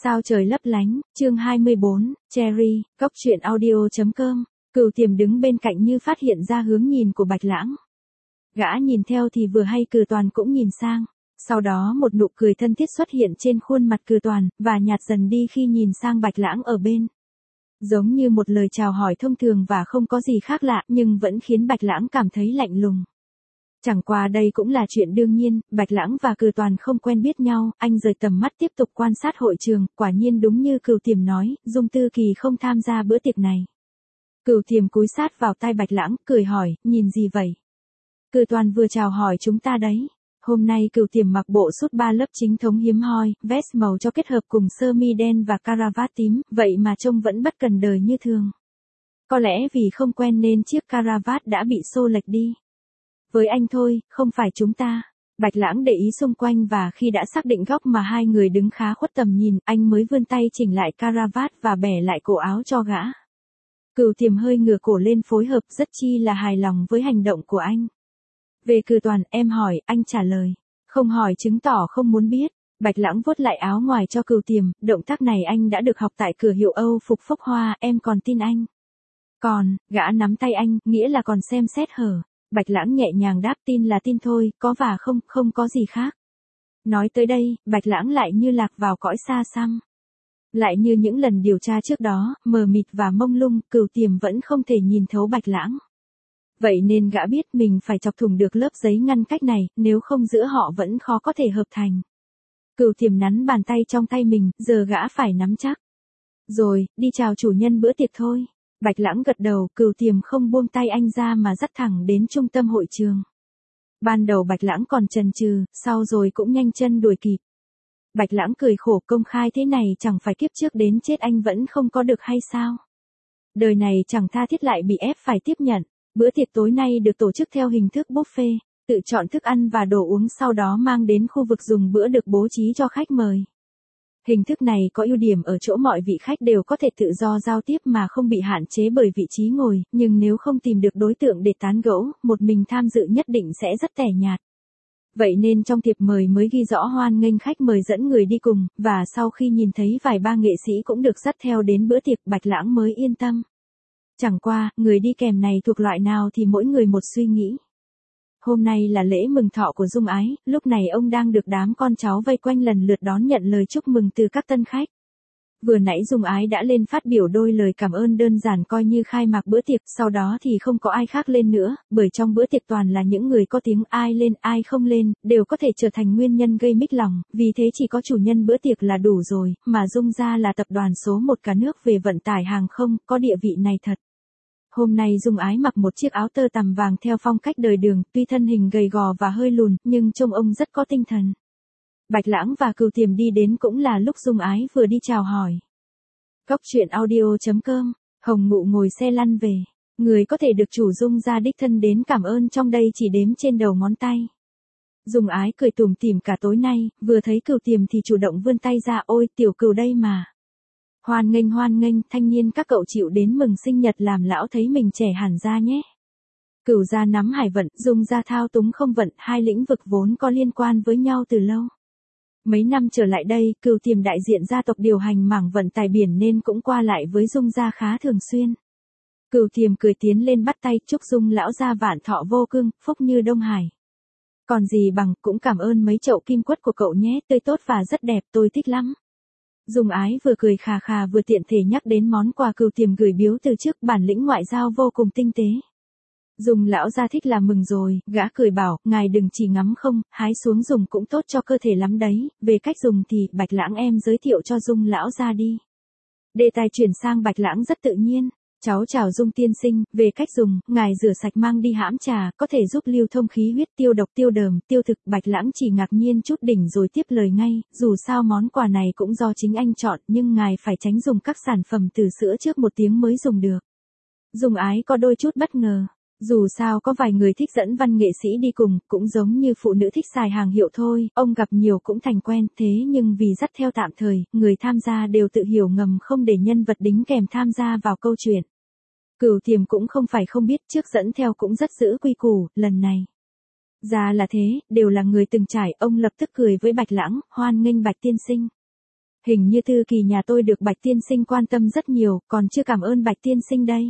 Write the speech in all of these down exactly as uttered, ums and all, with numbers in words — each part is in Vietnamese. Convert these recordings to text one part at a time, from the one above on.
Sao trời lấp lánh, chương hai mươi bốn, Cherry, góc truyện audio chấm com. Cửu Tiềm đứng bên cạnh như phát hiện ra hướng nhìn của Bạch Lãng. Gã nhìn theo thì vừa hay Cử Toàn cũng nhìn sang. Sau đó một nụ cười thân thiết xuất hiện trên khuôn mặt Cử Toàn, và nhạt dần đi khi nhìn sang Bạch Lãng ở bên. Giống như một lời chào hỏi thông thường và không có gì khác lạ, nhưng vẫn khiến Bạch Lãng cảm thấy lạnh lùng. Chẳng qua đây cũng là chuyện đương nhiên, Bạch Lãng và Cử Toàn không quen biết nhau, anh rời tầm mắt tiếp tục quan sát hội trường, quả nhiên đúng như Cửu Tiềm nói, Dung Tư Kỳ không tham gia bữa tiệc này. Cửu Tiềm cúi sát vào tai Bạch Lãng, cười hỏi, nhìn gì vậy? Cử Toàn vừa chào hỏi chúng ta đấy. Hôm nay Cửu Tiềm mặc bộ sút ba lớp chính thống hiếm hoi, vest màu cho kết hợp cùng sơ mi đen và caravat tím, vậy mà trông vẫn bất cần đời như thường. Có lẽ vì không quen nên chiếc caravat đã bị xô lệch đi. Với anh thôi, không phải chúng ta. Bạch Lãng để ý xung quanh và khi đã xác định góc mà hai người đứng khá khuất tầm nhìn, anh mới vươn tay chỉnh lại caravat và bẻ lại cổ áo cho gã. Cửu Tiềm hơi ngửa cổ lên phối hợp, rất chi là hài lòng với hành động của anh. Về Cử Toàn, em hỏi, anh trả lời. Không hỏi chứng tỏ không muốn biết. Bạch Lãng vuốt lại áo ngoài cho Cửu Tiềm, động tác này anh đã được học tại cửa hiệu Âu phục Phúc Hoa, em còn tin anh. Còn, gã nắm tay anh, nghĩa là còn xem xét hở. Bạch Lãng nhẹ nhàng đáp, tin là tin thôi, có và không, không có gì khác. Nói tới đây, Bạch Lãng lại như lạc vào cõi xa xăm. Lại như những lần điều tra trước đó, mờ mịt và mông lung, Cửu Tiềm vẫn không thể nhìn thấu Bạch Lãng. Vậy nên gã biết mình phải chọc thủng được lớp giấy ngăn cách này, nếu không giữa họ vẫn khó có thể hợp thành. Cửu Tiềm nắn bàn tay trong tay mình, giờ gã phải nắm chắc. Rồi, đi chào chủ nhân bữa tiệc thôi. Bạch Lãng gật đầu, Cửu Tiềm không buông tay anh ra mà dắt thẳng đến trung tâm hội trường. Ban đầu Bạch Lãng còn chần chừ, sau rồi cũng nhanh chân đuổi kịp. Bạch Lãng cười khổ, công khai thế này chẳng phải kiếp trước đến chết anh vẫn không có được hay sao? Đời này chẳng tha thiết lại bị ép phải tiếp nhận. Bữa tiệc tối nay được tổ chức theo hình thức buffet, tự chọn thức ăn và đồ uống sau đó mang đến khu vực dùng bữa được bố trí cho khách mời. Hình thức này có ưu điểm ở chỗ mọi vị khách đều có thể tự do giao tiếp mà không bị hạn chế bởi vị trí ngồi, nhưng nếu không tìm được đối tượng để tán gẫu, một mình tham dự nhất định sẽ rất tẻ nhạt. Vậy nên trong thiệp mời mới ghi rõ hoan nghênh khách mời dẫn người đi cùng, và sau khi nhìn thấy vài ba nghệ sĩ cũng được dắt theo đến bữa tiệc, Bạch Lãng mới yên tâm. Chẳng qua, người đi kèm này thuộc loại nào thì mỗi người một suy nghĩ. Hôm nay là lễ mừng thọ của Dung Ái, lúc này ông đang được đám con cháu vây quanh lần lượt đón nhận lời chúc mừng từ các tân khách. Vừa nãy Dung Ái đã lên phát biểu đôi lời cảm ơn đơn giản coi như khai mạc bữa tiệc, sau đó thì không có ai khác lên nữa, bởi trong bữa tiệc toàn là những người có tiếng, ai lên ai không lên, đều có thể trở thành nguyên nhân gây mích lòng, vì thế chỉ có chủ nhân bữa tiệc là đủ rồi, mà Dung gia là tập đoàn số một cả nước về vận tải hàng không, có địa vị này thật. Hôm nay Dung Ái mặc một chiếc áo tơ tằm vàng theo phong cách đời Đường, tuy thân hình gầy gò và hơi lùn, nhưng trông ông rất có tinh thần. Bạch Lãng và Cửu Tiềm đi đến cũng là lúc Dung Ái vừa đi chào hỏi. Góc truyện audio chấm com, Hồng Ngụ ngồi xe lăn về. Người có thể được chủ Dung gia đích thân đến cảm ơn trong đây chỉ đếm trên đầu ngón tay. Dung Ái cười tủm tỉm cả tối nay, vừa thấy Cửu Tiềm thì chủ động vươn tay ra, ôi tiểu Cửu đây mà. Hoan nghênh hoan nghênh, thanh niên các cậu chịu đến mừng sinh nhật làm lão thấy mình trẻ hẳn ra nhé. Cửu gia nắm hải vận, Dung gia thao túng không vận, hai lĩnh vực vốn có liên quan với nhau từ lâu. Mấy năm trở lại đây, Cửu Tiềm đại diện gia tộc điều hành mảng vận tải biển nên cũng qua lại với Dung gia khá thường xuyên. Cửu Tiềm cười tiến lên bắt tay, chúc Dung lão gia vạn thọ vô cương, phúc như Đông Hải. Còn gì bằng, cũng cảm ơn mấy chậu kim quất của cậu nhé, tươi tốt và rất đẹp, tôi thích lắm. Dung Ái vừa cười khà khà vừa tiện thể nhắc đến món quà Cửu Tiềm gửi biếu từ trước, bản lĩnh ngoại giao vô cùng tinh tế. Dung lão gia thích là mừng rồi, gã cười bảo, ngài đừng chỉ ngắm không, hái xuống dùng cũng tốt cho cơ thể lắm đấy, về cách dùng thì, Bạch Lãng em giới thiệu cho Dung lão gia đi. Đề tài chuyển sang Bạch Lãng rất tự nhiên, cháu chào Dung tiên sinh, về cách dùng, ngài rửa sạch mang đi hãm trà, có thể giúp lưu thông khí huyết, tiêu độc tiêu đờm, tiêu thực. Bạch Lãng chỉ ngạc nhiên chút đỉnh rồi tiếp lời ngay, dù sao món quà này cũng do chính anh chọn, nhưng ngài phải tránh dùng các sản phẩm từ sữa trước một tiếng mới dùng được. Dung Ái có đôi chút bất ngờ. Dù sao có vài người thích dẫn văn nghệ sĩ đi cùng, cũng giống như phụ nữ thích xài hàng hiệu thôi, ông gặp nhiều cũng thành quen, thế nhưng vì dắt theo tạm thời, người tham gia đều tự hiểu ngầm không để nhân vật đính kèm tham gia vào câu chuyện. Cửu Tiềm cũng không phải không biết, trước dẫn theo cũng rất giữ quy củ, lần này. Ra là thế, đều là người từng trải, ông lập tức cười với Bạch Lãng, hoan nghênh Bạch tiên sinh. Hình như Tư Kỳ nhà tôi được Bạch tiên sinh quan tâm rất nhiều, còn chưa cảm ơn Bạch tiên sinh đây.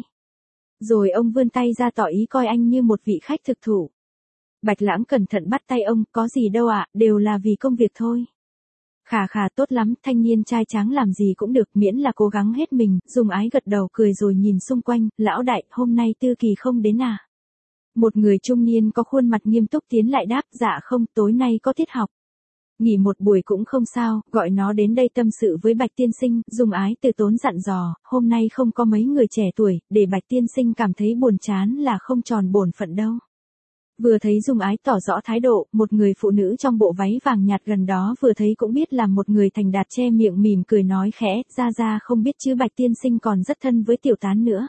Rồi ông vươn tay ra tỏ ý coi anh như một vị khách thực thụ. Bạch Lãng cẩn thận bắt tay ông, có gì đâu ạ, đều là vì công việc thôi. Khà khà, tốt lắm, thanh niên trai tráng làm gì cũng được, miễn là cố gắng hết mình. Dung Ái gật đầu cười rồi nhìn xung quanh, lão đại, hôm nay Tư Kỳ không đến à? Một người trung niên có khuôn mặt nghiêm túc tiến lại đáp, dạ không, tối nay có tiết học. Nghỉ một buổi cũng không sao, gọi nó đến đây tâm sự với Bạch tiên sinh. Dung Ái từ tốn dặn dò, hôm nay không có mấy người trẻ tuổi, để Bạch tiên sinh cảm thấy buồn chán là không tròn bổn phận đâu. Vừa thấy Dung Ái tỏ rõ thái độ, một người phụ nữ trong bộ váy vàng nhạt gần đó vừa thấy cũng biết là một người thành đạt, che miệng mỉm cười nói khẽ, ra ra không biết chứ Bạch tiên sinh còn rất thân với tiểu tán nữa.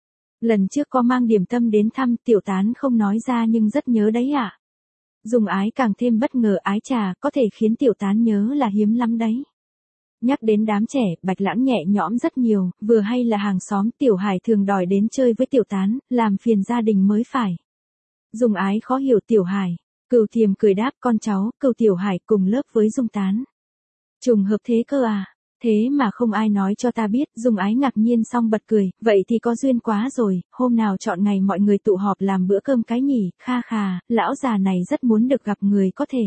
Lần trước có mang điểm tâm đến thăm, tiểu tán không nói ra nhưng rất nhớ đấy ạ. À? Dung Ái càng thêm bất ngờ, ái trà, có thể khiến tiểu tán nhớ là hiếm lắm đấy. Nhắc đến đám trẻ, Bạch Lãng nhẹ nhõm rất nhiều, vừa hay là hàng xóm, Tiểu Hải thường đòi đến chơi với tiểu tán, làm phiền gia đình mới phải. Dung Ái khó hiểu Tiểu Hải. Cửu Thiềm cười đáp, con cháu, Cửu Tiểu Hải cùng lớp với Dung Tán. Trùng hợp thế cơ à? Thế mà không ai nói cho ta biết. Dung Ái ngạc nhiên xong bật cười, vậy thì có duyên quá rồi, hôm nào chọn ngày mọi người tụ họp làm bữa cơm cái nhỉ, kha khà, lão già này rất muốn được gặp người có thể.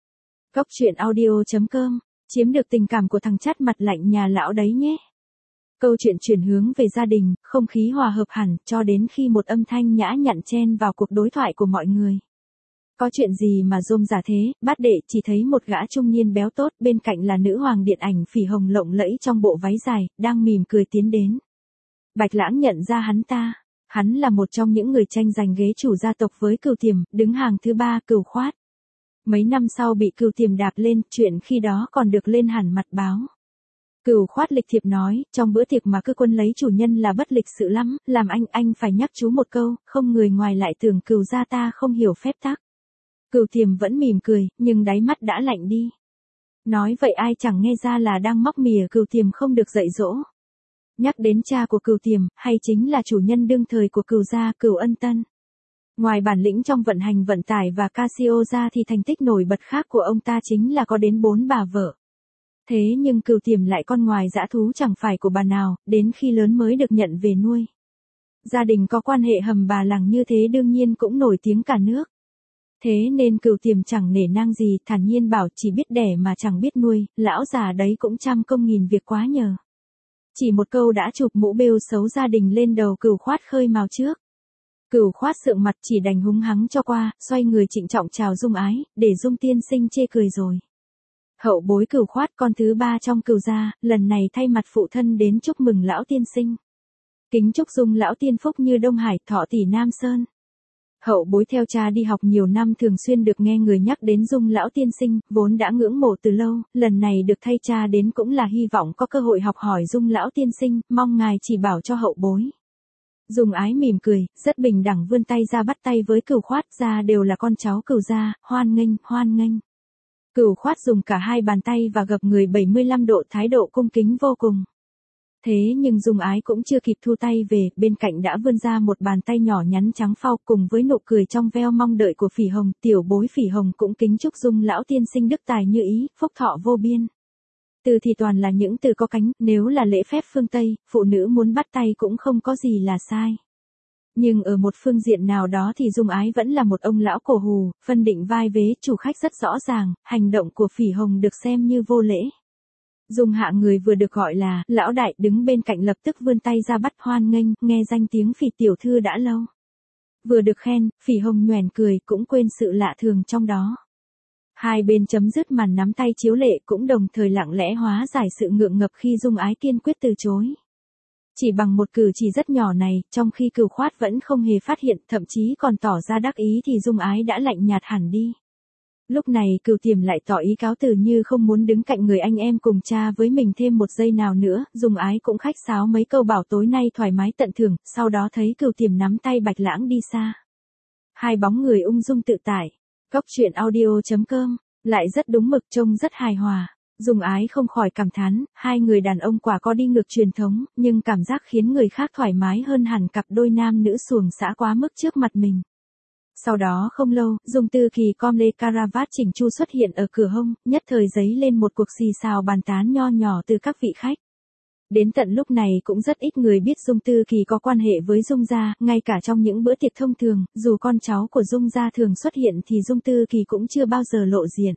Cốc truyện audio chấm com, chiếm được tình cảm của thằng chắt mặt lạnh nhà lão đấy nhé. Câu chuyện chuyển hướng về gia đình, không khí hòa hợp hẳn, cho đến khi một âm thanh nhã nhặn chen vào cuộc đối thoại của mọi người. Có chuyện gì mà rôm rả thế? Bát đệ chỉ thấy một gã trung niên béo tốt, bên cạnh là nữ hoàng điện ảnh Phỉ Hồng lộng lẫy trong bộ váy dài, đang mỉm cười tiến đến. Bạch Lãng nhận ra hắn ta. Hắn là một trong những người tranh giành ghế chủ gia tộc với Cửu Thiềm, đứng hàng thứ ba, Cửu Khoát. Mấy năm sau bị Cửu Thiềm đạp lên, chuyện khi đó còn được lên hẳn mặt báo. Cửu Khoát lịch thiệp nói, trong bữa tiệc mà cứ quân lấy chủ nhân là bất lịch sự lắm, làm anh anh phải nhắc chú một câu, không người ngoài lại tưởng Cửu gia ta không hiểu phép tắc. Cửu Thiềm vẫn mỉm cười, nhưng đáy mắt đã lạnh đi. Nói vậy ai chẳng nghe ra là đang móc mỉa Cửu Thiềm không được dạy dỗ. Nhắc đến cha của Cửu Thiềm, hay chính là chủ nhân đương thời của Cửu gia, Cửu Ân Tân. Ngoài bản lĩnh trong vận hành vận tải và Casio ra thì thành tích nổi bật khác của ông ta chính là có đến bốn bà vợ. Thế nhưng Cửu Thiềm lại con ngoài dã thú chẳng phải của bà nào, đến khi lớn mới được nhận về nuôi. Gia đình có quan hệ hầm bà lằng như thế đương nhiên cũng nổi tiếng cả nước. Thế nên Cửu Thiềm chẳng nể nang gì, thản nhiên bảo chỉ biết đẻ mà chẳng biết nuôi, lão già đấy cũng trăm công nghìn việc quá nhờ. Chỉ một câu đã chụp mũ bêu xấu gia đình lên đầu Cửu Khoát khơi mào trước. Cửu Khoát sượng mặt chỉ đành húng hắng cho qua, xoay người trịnh trọng chào Dung Ái, để Dung tiên sinh chê cười rồi. Hậu bối Cửu Khoát con thứ ba trong Cửu gia, lần này thay mặt phụ thân đến chúc mừng lão tiên sinh. Kính chúc Dung lão tiên phúc như Đông Hải, thọ tỷ Nam Sơn. Hậu bối theo cha đi học nhiều năm thường xuyên được nghe người nhắc đến Dung lão tiên sinh, vốn đã ngưỡng mộ từ lâu, lần này được thay cha đến cũng là hy vọng có cơ hội học hỏi Dung lão tiên sinh, mong ngài chỉ bảo cho hậu bối. Dung Ái mỉm cười, rất bình đẳng vươn tay ra bắt tay với Cửu Khoát, ra đều là con cháu Cửu gia, hoan nghênh, hoan nghênh. Cửu Khoát dùng cả hai bàn tay và gập người bảy mươi lăm độ, thái độ cung kính vô cùng. Thế nhưng Dung Ái cũng chưa kịp thu tay về, bên cạnh đã vươn ra một bàn tay nhỏ nhắn trắng phau cùng với nụ cười trong veo mong đợi của Phỉ Hồng, tiểu bối Phỉ Hồng cũng kính chúc Dung lão tiên sinh đức tài như ý, phúc thọ vô biên. Từ thì toàn là những từ có cánh, nếu là lễ phép phương Tây, phụ nữ muốn bắt tay cũng không có gì là sai. Nhưng ở một phương diện nào đó thì Dung Ái vẫn là một ông lão cổ hù, phân định vai vế chủ khách rất rõ ràng, hành động của Phỉ Hồng được xem như vô lễ. Dung hạ người vừa được gọi là lão đại đứng bên cạnh lập tức vươn tay ra bắt hoan nghênh, nghe danh tiếng Phỉ tiểu thư đã lâu. Vừa được khen, Phỉ Hồng nhoẻn cười cũng quên sự lạ thường trong đó. Hai bên chấm dứt màn nắm tay chiếu lệ cũng đồng thời lặng lẽ hóa giải sự ngượng ngập khi Dung Ái kiên quyết từ chối. Chỉ bằng một cử chỉ rất nhỏ này, trong khi Cửu Khoát vẫn không hề phát hiện, thậm chí còn tỏ ra đắc ý thì Dung Ái đã lạnh nhạt hẳn đi. Lúc này Cửu Thiềm lại tỏ ý cáo từ như không muốn đứng cạnh người anh em cùng cha với mình thêm một giây nào nữa, Dung Ái cũng khách sáo mấy câu bảo tối nay thoải mái tận thưởng, sau đó thấy Cửu Thiềm nắm tay Bạch Lãng đi xa. Hai bóng người ung dung tự tại. Cốc truyện audio chấm com, lại rất đúng mực, trông rất hài hòa. Dung Ái không khỏi cảm thán, hai người đàn ông quả có đi ngược truyền thống, nhưng cảm giác khiến người khác thoải mái hơn hẳn cặp đôi nam nữ xuồng xã quá mức trước mặt mình. Sau đó không lâu, Dung Tư Kỳ com lê caravat chỉnh chu xuất hiện ở cửa hông, nhất thời giấy lên một cuộc xì xào bàn tán nho nhỏ từ các vị khách. Đến tận lúc này cũng rất ít người biết Dung Tư Kỳ có quan hệ với Dung gia, ngay cả trong những bữa tiệc thông thường, dù con cháu của Dung gia thường xuất hiện thì Dung Tư Kỳ cũng chưa bao giờ lộ diện.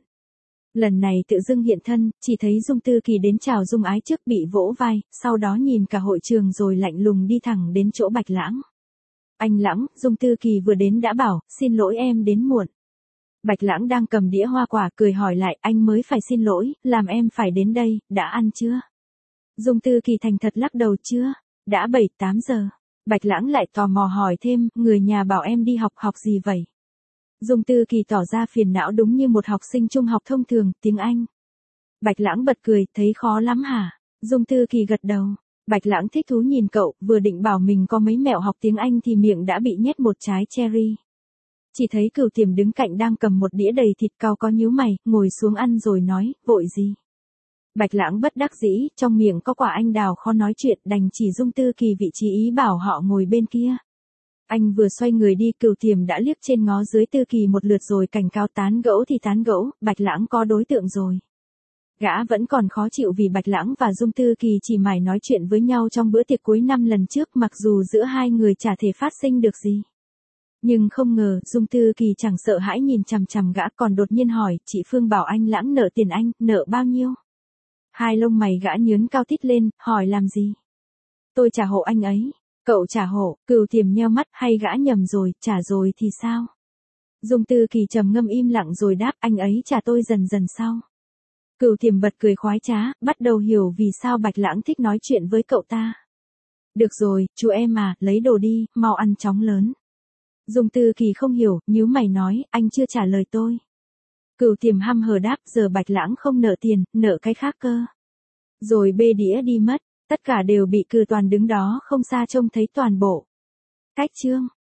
Lần này tự dưng hiện thân, chỉ thấy Dung Tư Kỳ đến chào Dung Ái trước bị vỗ vai, sau đó nhìn cả hội trường rồi lạnh lùng đi thẳng đến chỗ Bạch Lãng. Anh Lãng, Dung Tư Kỳ vừa đến đã bảo, xin lỗi em đến muộn. Bạch Lãng đang cầm đĩa hoa quả cười hỏi lại, anh mới phải xin lỗi, làm em phải đến đây, đã ăn chưa? Dung Tư Kỳ thành thật lắc đầu chưa, đã bảy tám giờ. Bạch Lãng lại tò mò hỏi thêm, người nhà bảo em đi học học gì vậy? Dung Tư Kỳ tỏ ra phiền não đúng như một học sinh trung học thông thường, tiếng Anh. Bạch Lãng bật cười, thấy khó lắm hả? Dung Tư Kỳ gật đầu. Bạch Lãng thích thú nhìn cậu, vừa định bảo mình có mấy mẹo học tiếng Anh thì miệng đã bị nhét một trái cherry. Chỉ thấy Cửu Tiềm đứng cạnh đang cầm một đĩa đầy thịt cau có nhíu mày, ngồi xuống ăn rồi nói, vội gì? Bạch Lãng bất đắc dĩ, trong miệng có quả anh đào khó nói chuyện, đành chỉ Dung Tư Kỳ vị trí ý bảo họ ngồi bên kia. Anh vừa xoay người đi, Cửu Tiềm đã liếc trên ngó dưới Tư Kỳ một lượt rồi cảnh cáo tán gẫu thì tán gẫu, Bạch Lãng có đối tượng rồi. Gã vẫn còn khó chịu vì Bạch Lãng và Dung Tư Kỳ chỉ mải nói chuyện với nhau trong bữa tiệc cuối năm lần trước, mặc dù giữa hai người chả thể phát sinh được gì. Nhưng không ngờ, Dung Tư Kỳ chẳng sợ hãi nhìn chằm chằm gã, còn đột nhiên hỏi, chị Phương bảo anh Lãng nợ tiền anh, nợ bao nhiêu? Hai lông mày gã nhướn cao tít lên, hỏi làm gì? Tôi trả hộ anh ấy. Cậu trả hộ? Cửu Tiềm nheo mắt, hay gã nhầm rồi, trả rồi thì sao? Dung Tư Kỳ trầm ngâm im lặng rồi đáp, anh ấy trả tôi dần dần sau. Cửu Tiềm bật cười khoái trá, bắt đầu hiểu vì sao Bạch Lãng thích nói chuyện với cậu ta. Được rồi, chú em à, lấy đồ đi, mau ăn chóng lớn. Dung Tư Kỳ không hiểu, nhíu mày nói, anh chưa trả lời tôi. Cửu Tiềm hăm hờ đáp, giờ Bạch Lãng không nợ tiền, nợ cái khác cơ. Rồi bê đĩa đi mất, tất cả đều bị Cử Toàn đứng đó không xa trông thấy toàn bộ. Cách chương